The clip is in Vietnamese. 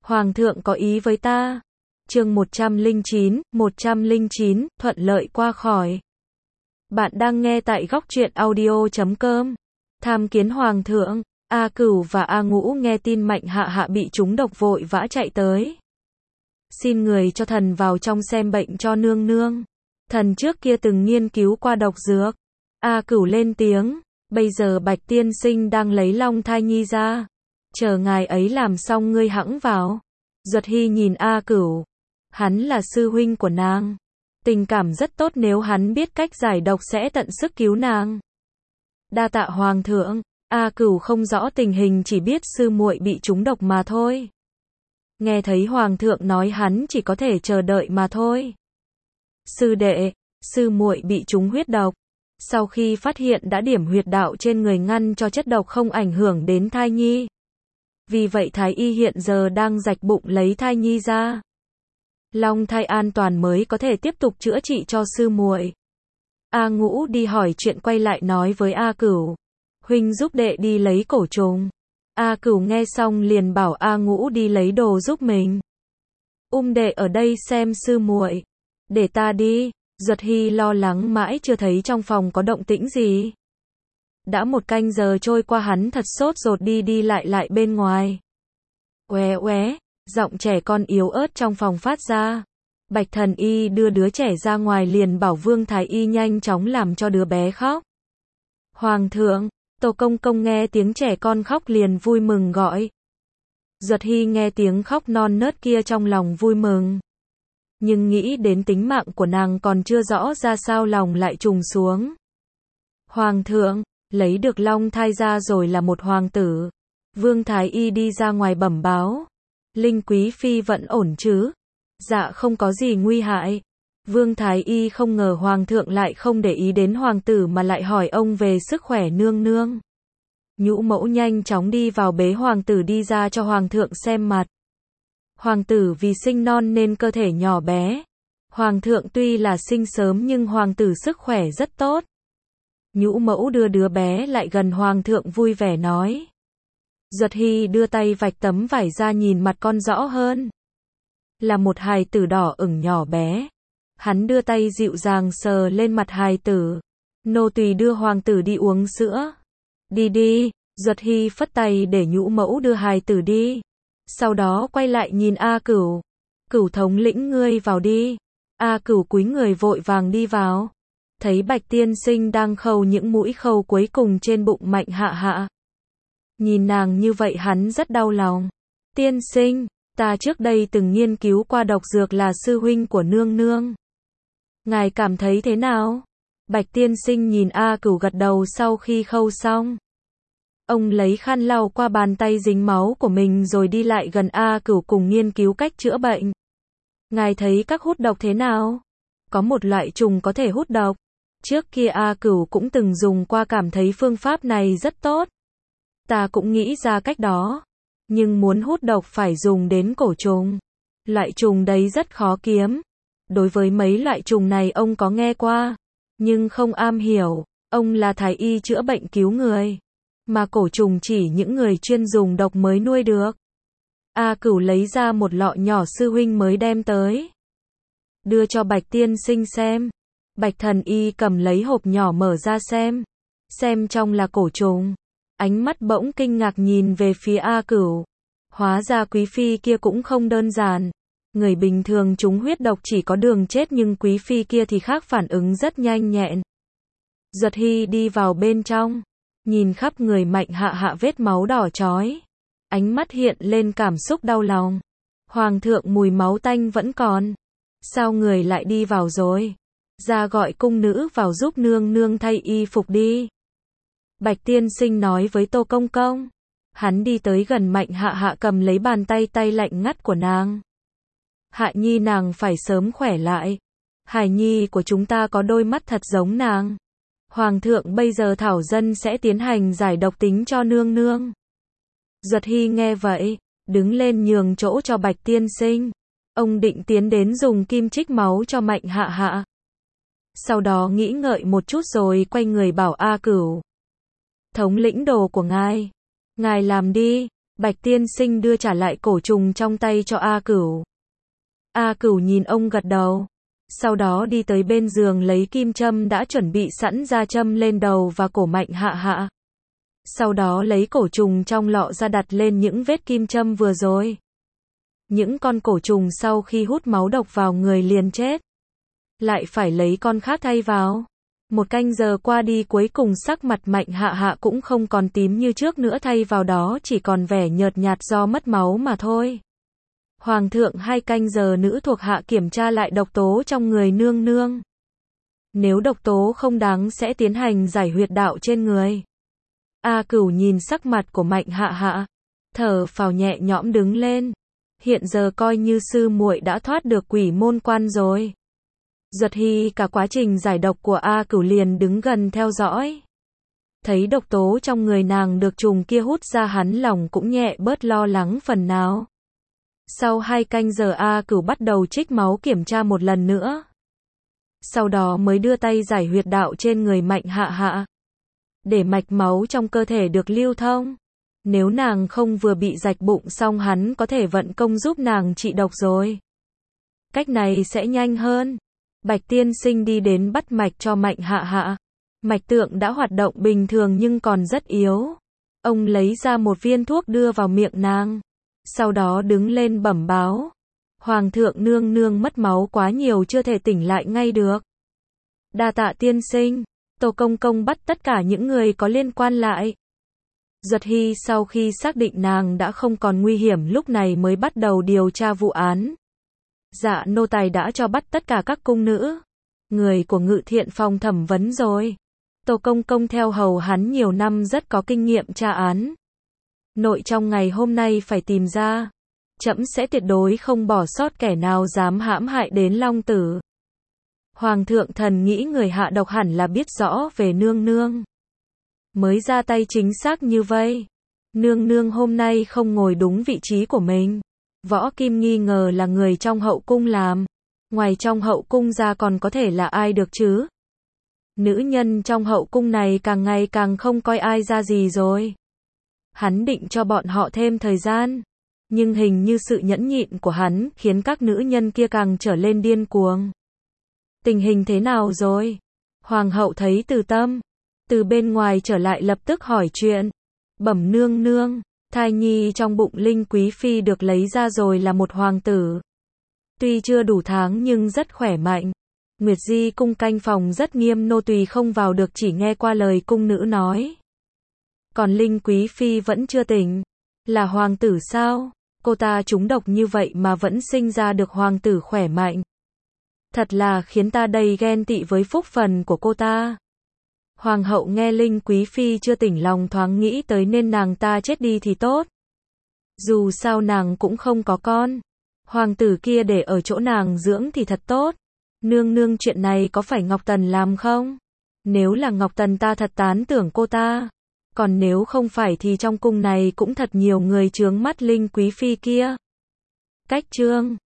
Hoàng thượng có ý với ta. Chương 109, thuận lợi qua khỏi. Bạn đang nghe tại góc truyện audio.com. Tham kiến Hoàng thượng. A Cửu và A Ngũ nghe tin Mạnh Hạ Hạ bị trúng độc vội vã chạy tới. Xin người cho thần vào trong xem bệnh cho nương nương. Thần trước kia từng nghiên cứu qua độc dược. A Cửu lên tiếng. Bây giờ Bạch tiên sinh đang lấy long thai nhi ra. Chờ ngài ấy làm xong ngươi hẵng vào. Duật Hy nhìn A Cửu. Hắn là sư huynh của nàng. Tình cảm rất tốt, nếu hắn biết cách giải độc sẽ tận sức cứu nàng. Đa tạ Hoàng thượng. A Cửu không rõ tình hình, chỉ biết sư muội bị trúng độc mà thôi. Nghe thấy Hoàng thượng nói hắn chỉ có thể chờ đợi mà thôi. Sư đệ, sư muội bị trúng huyết độc. Sau khi phát hiện đã điểm huyệt đạo trên người ngăn cho chất độc không ảnh hưởng đến thai nhi. Vì vậy Thái y hiện giờ đang rạch bụng lấy thai nhi ra. Long thai an toàn mới có thể tiếp tục chữa trị cho sư muội. A Ngũ đi hỏi chuyện quay lại nói với A Cửu. Huynh giúp đệ đi lấy cổ trùng. A Cửu nghe xong liền bảo A Ngũ đi lấy đồ giúp mình. Đệ ở đây xem sư muội. Để ta đi. Duật Hy lo lắng mãi chưa thấy trong phòng có động tĩnh gì. Đã 1 canh giờ trôi qua, hắn thật sốt ruột đi lại bên ngoài. Oé oé, giọng trẻ con yếu ớt trong phòng phát ra. Bạch Thần Y đưa đứa trẻ ra ngoài liền bảo Vương Thái Y nhanh chóng làm cho đứa bé khóc. Hoàng thượng, Tô Công Công nghe tiếng trẻ con khóc liền vui mừng gọi. Duật Hy nghe tiếng khóc non nớt kia trong lòng vui mừng. Nhưng nghĩ đến tính mạng của nàng còn chưa rõ ra sao lòng lại trùng xuống. Hoàng thượng, lấy được long thai ra rồi là một hoàng tử. Vương Thái Y đi ra ngoài bẩm báo. Linh Quý Phi vẫn ổn chứ? Dạ không có gì nguy hại. Vương Thái Y không ngờ Hoàng thượng lại không để ý đến hoàng tử mà lại hỏi ông về sức khỏe nương nương. Nhũ mẫu nhanh chóng đi vào bế hoàng tử đi ra cho Hoàng thượng xem mặt. Hoàng tử vì sinh non nên cơ thể nhỏ bé. Hoàng thượng tuy là sinh sớm nhưng hoàng tử sức khỏe rất tốt. Nhũ mẫu đưa đứa bé lại gần Hoàng thượng vui vẻ nói. Duật Hy đưa tay vạch tấm vải ra nhìn mặt con rõ hơn. Là một hài tử đỏ ửng nhỏ bé. Hắn đưa tay dịu dàng sờ lên mặt hài tử. Nô tùy đưa hoàng tử đi uống sữa. Đi đi, Duật Hy phất tay để nhũ mẫu đưa hài tử đi. Sau đó quay lại nhìn A Cửu. Cửu thống lĩnh ngươi vào đi. A Cửu cúi người vội vàng đi vào. Thấy Bạch tiên sinh đang khâu những mũi khâu cuối cùng trên bụng Mạnh Hạ Hạ. Nhìn nàng như vậy hắn rất đau lòng. Tiên sinh, ta trước đây từng nghiên cứu qua độc dược, là sư huynh của nương nương. Ngài cảm thấy thế nào? Bạch tiên sinh nhìn A Cửu gật đầu sau khi khâu xong. Ông lấy khăn lau qua bàn tay dính máu của mình rồi đi lại gần A Cửu cùng nghiên cứu cách chữa bệnh. Ngài thấy các hút độc thế nào? Có một loại trùng có thể hút độc. Trước kia A Cửu cũng từng dùng qua, cảm thấy phương pháp này rất tốt. Ta cũng nghĩ ra cách đó. Nhưng muốn hút độc phải dùng đến cổ trùng. Loại trùng đấy rất khó kiếm. Đối với mấy loại trùng này ông có nghe qua, nhưng không am hiểu. Ông là thái y chữa bệnh cứu người. Mà cổ trùng chỉ những người chuyên dùng độc mới nuôi được. A Cửu lấy ra một lọ nhỏ sư huynh mới đem tới. Đưa cho Bạch tiên sinh xem. Bạch Thần Y cầm lấy hộp nhỏ mở ra xem. Xem trong là cổ trùng. Ánh mắt bỗng kinh ngạc nhìn về phía A Cửu. Hóa ra quý phi kia cũng không đơn giản. Người bình thường trúng huyết độc chỉ có đường chết, nhưng quý phi kia thì khác, phản ứng rất nhanh nhẹn. Duật Hy đi vào bên trong. Nhìn khắp người Mạnh Hạ Hạ vết máu đỏ chói. Ánh mắt hiện lên cảm xúc đau lòng. Hoàng thượng, mùi máu tanh vẫn còn. Sao người lại đi vào rồi? Ra gọi cung nữ vào giúp nương nương thay y phục đi. Bạch tiên sinh nói với Tô Công Công. Hắn đi tới gần Mạnh Hạ Hạ cầm lấy bàn tay lạnh ngắt của nàng. Hạ nhi nàng phải sớm khỏe lại. Hài nhi của chúng ta có đôi mắt thật giống nàng. Hoàng thượng, bây giờ thảo dân sẽ tiến hành giải độc tính cho nương nương. Duật Hy nghe vậy, đứng lên nhường chỗ cho Bạch tiên sinh. Ông định tiến đến dùng kim trích máu cho Mạnh Hạ Hạ. Sau đó nghĩ ngợi một chút rồi quay người bảo A Cửu. Thống lĩnh đồ của ngài. Ngài làm đi. Bạch tiên sinh đưa trả lại cổ trùng trong tay cho A Cửu. A Cửu nhìn ông gật đầu. Sau đó đi tới bên giường lấy kim châm đã chuẩn bị sẵn ra châm lên đầu và cổ Mạnh Hạ Hạ. Sau đó lấy cổ trùng trong lọ ra đặt lên những vết kim châm vừa rồi. Những con cổ trùng sau khi hút máu độc vào người liền chết. Lại phải lấy con khác thay vào. 1 canh giờ qua đi cuối cùng sắc mặt Mạnh Hạ Hạ cũng không còn tím như trước nữa, thay vào đó chỉ còn vẻ nhợt nhạt do mất máu mà thôi. Hoàng thượng, 2 canh giờ nữ thuộc hạ kiểm tra lại độc tố trong người nương nương. Nếu độc tố không đáng sẽ tiến hành giải huyệt đạo trên người. A Cửu nhìn sắc mặt của Mạnh Hạ Hạ, thở phào nhẹ nhõm đứng lên. Hiện giờ coi như sư muội đã thoát được quỷ môn quan rồi. Duật Hy cả quá trình giải độc của A Cửu liền đứng gần theo dõi. Thấy độc tố trong người nàng được trùng kia hút ra, hắn lòng cũng nhẹ bớt lo lắng phần nào. Sau 2 canh giờ A Cửu bắt đầu trích máu kiểm tra một lần nữa. Sau đó mới đưa tay giải huyệt đạo trên người Mạnh Hạ Hạ. Để mạch máu trong cơ thể được lưu thông. Nếu nàng không vừa bị rạch bụng xong hắn có thể vận công giúp nàng trị độc rồi. Cách này sẽ nhanh hơn. Bạch tiên sinh đi đến bắt mạch cho Mạnh Hạ Hạ. Mạch tượng đã hoạt động bình thường nhưng còn rất yếu. Ông lấy ra một viên thuốc đưa vào miệng nàng. Sau đó đứng lên bẩm báo. Hoàng thượng, nương nương mất máu quá nhiều chưa thể tỉnh lại ngay được. Đa tạ tiên sinh. Tô Công Công bắt tất cả những người có liên quan lại. Duật Hy sau khi xác định nàng đã không còn nguy hiểm lúc này mới bắt đầu điều tra vụ án. Dạ nô tài đã cho bắt tất cả các cung nữ. Người của Ngự Thiện phòng thẩm vấn rồi. Tô Công Công theo hầu hắn nhiều năm rất có kinh nghiệm tra án. Nội trong ngày hôm nay phải tìm ra. Trẫm sẽ tuyệt đối không bỏ sót kẻ nào dám hãm hại đến Long Tử. Hoàng thượng, thần nghĩ người hạ độc hẳn là biết rõ về nương nương. Mới ra tay chính xác như vậy. Nương nương hôm nay không ngồi đúng vị trí của mình. Võ Kim nghi ngờ là người trong hậu cung làm. Ngoài trong hậu cung ra còn có thể là ai được chứ? Nữ nhân trong hậu cung này càng ngày càng không coi ai ra gì rồi. Hắn định cho bọn họ thêm thời gian. Nhưng hình như sự nhẫn nhịn của hắn khiến các nữ nhân kia càng trở lên điên cuồng. Tình hình thế nào rồi? Hoàng hậu thấy Từ Tâm từ bên ngoài trở lại lập tức hỏi chuyện. Bẩm nương nương, thai nhi trong bụng Linh Quý Phi được lấy ra rồi là một hoàng tử. Tuy chưa đủ tháng nhưng rất khỏe mạnh. Nguyệt Di cung canh phòng rất nghiêm, nô tùy không vào được, chỉ nghe qua lời cung nữ nói. Còn Linh Quý Phi vẫn chưa tỉnh. Là hoàng tử sao? Cô ta trúng độc như vậy mà vẫn sinh ra được hoàng tử khỏe mạnh. Thật là khiến ta đầy ghen tị với phúc phần của cô ta. Hoàng hậu nghe Linh Quý Phi chưa tỉnh lòng thoáng nghĩ tới nên nàng ta chết đi thì tốt. Dù sao nàng cũng không có con. Hoàng tử kia để ở chỗ nàng dưỡng thì thật tốt. Nương nương, chuyện này có phải Ngọc Tần làm không? Nếu là Ngọc Tần ta thật tán tưởng cô ta. Còn nếu không phải thì trong cung này cũng thật nhiều người chướng mắt Linh Quý Phi kia. Cách chương